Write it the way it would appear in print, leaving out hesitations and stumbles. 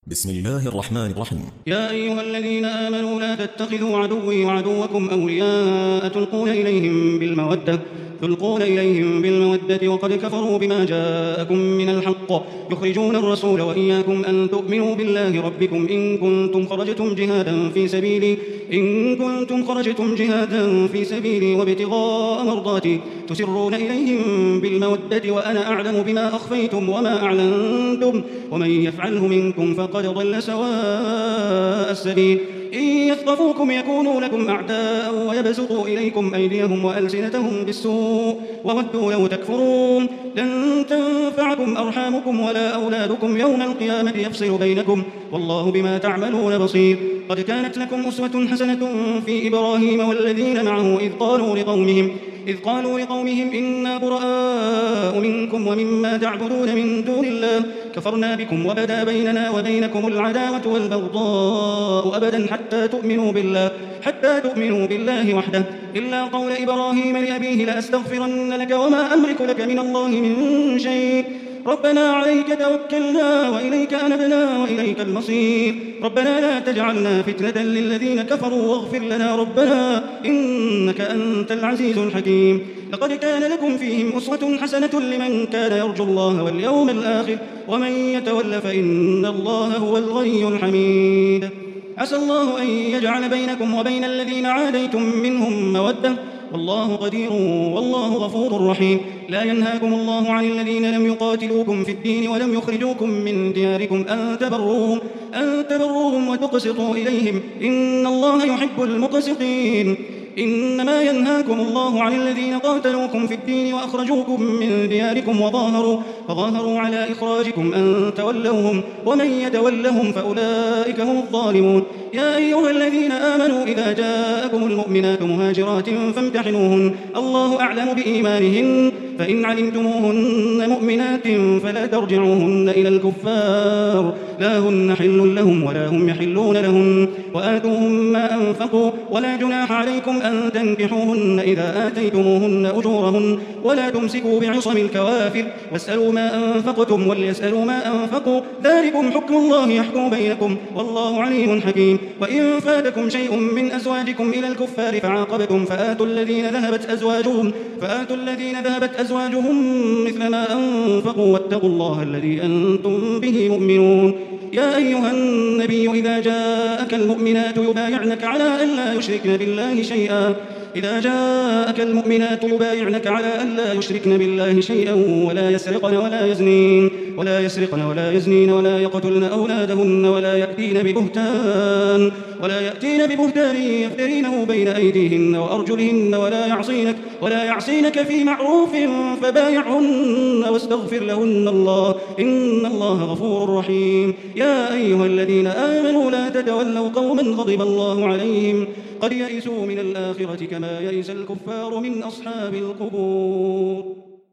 بسم الله الرحمن الرحيم. يا أيها الذين آمنوا لا تتخذوا عدوي وعدوكم أولياء تلقون إليهم بالمودة وقد كفروا بما جاءكم من الحق يخرجون الرسول وإياكم أن تؤمنوا بالله ربكم إن كنتم خرجتم جهادا في سبيلي وابتغاء مرضاتي تسرون إليهم بالمودة وأنا أعلم بما أخفيتم وما أعلنتم ومن يفعله منكم فقد ضل سواء السبيل إن يثقفوكم يكونوا لكم أعداء ويبسطوا إليكم أيديهم وألسنتهم بالسوء وودوا لو تكفرون لن تنفعكم أرحامكم ولا أولادكم يوم القيامة يفصل بينكم والله بما تعملون بصير. قد كانت لكم أسوة حسنة في إبراهيم والذين معه إذ قالوا لقومهم إنا براء منكم ومما تعبدون من دون الله كفرنا بكم وبدا بيننا وبينكم العداوة والبغضاء أبدا حتى تؤمنوا بالله وحده إلا قول إبراهيم لأبيه لأستغفرن لك وما أملك لك من الله من شيء ربنا عليك توكلنا وإليك أنبنا وإليك المصير ربنا لا تجعلنا فتنة للذين كفروا واغفر لنا ربنا إنك أنت العزيز الحكيم. لقد كان لكم فيهم أسوة حسنة لمن كان يرجو الله واليوم الآخر ومن يتول فإن الله هو الغني الحميد. عسى الله أن يجعل بينكم وبين الذين عاديتم منهم مودة والله قدير والله غفور رحيم. لا ينهاكم الله عن الذين لم يقاتلوكم في الدين ولم يخرجوكم من دياركم أن تبروهم وتقسطوا إليهم إن الله يحب المقسطين. إنما ينهاكم الله عن الذين قاتلوكم في الدين وأخرجوكم من دياركم وظاهروا على إخراجكم أن تولوهم ومن يتولهم فأولئك هم الظالمون. يا أيها الذين آمنوا إذا جاءكم المؤمنات مهاجرات فامتحنوهن الله أعلم بإيمانهن فإن علمتموهن مؤمنات فلا ترجعوهن إلى الكفار لا هن حل لهم ولا هم يحلون لهن وآتوهم ما أنفقوا ولا جناح عليكم أن تنكحوهن إذا آتيتموهن أجورهن ولا تمسكوا بعصم الكوافر واسألوا ما أنفقتم وليسألوا ما أنفقوا ذلكم حكم الله يحكم بينكم والله عليم حكيم. وإن فاتكم شيء من أزواجكم إلى الكفار فعاقبتم فآتوا الذين ذهبت أزواجهم مثل ما أنفقوا واتقوا الله الذي أنتم به مؤمنون. يا أيها النبي إذا جاءك المؤمنات يبايعنك على أن لا يشركن بالله شيئا ولا يسرقن ولا يزنين ولا يقتلن أولادهن ولا يأتين ببهتان يفترينه بين أيديهن وأرجلهن ولا يعصينك في معروف فبايعهن واستغفر لهن الله إن الله غفور رحيم. يا أيها الذين آمنوا لا تتولوا قوما غضب الله عليهم قد يئسوا من الآخرة كما يئس الكفار من أصحاب القبور.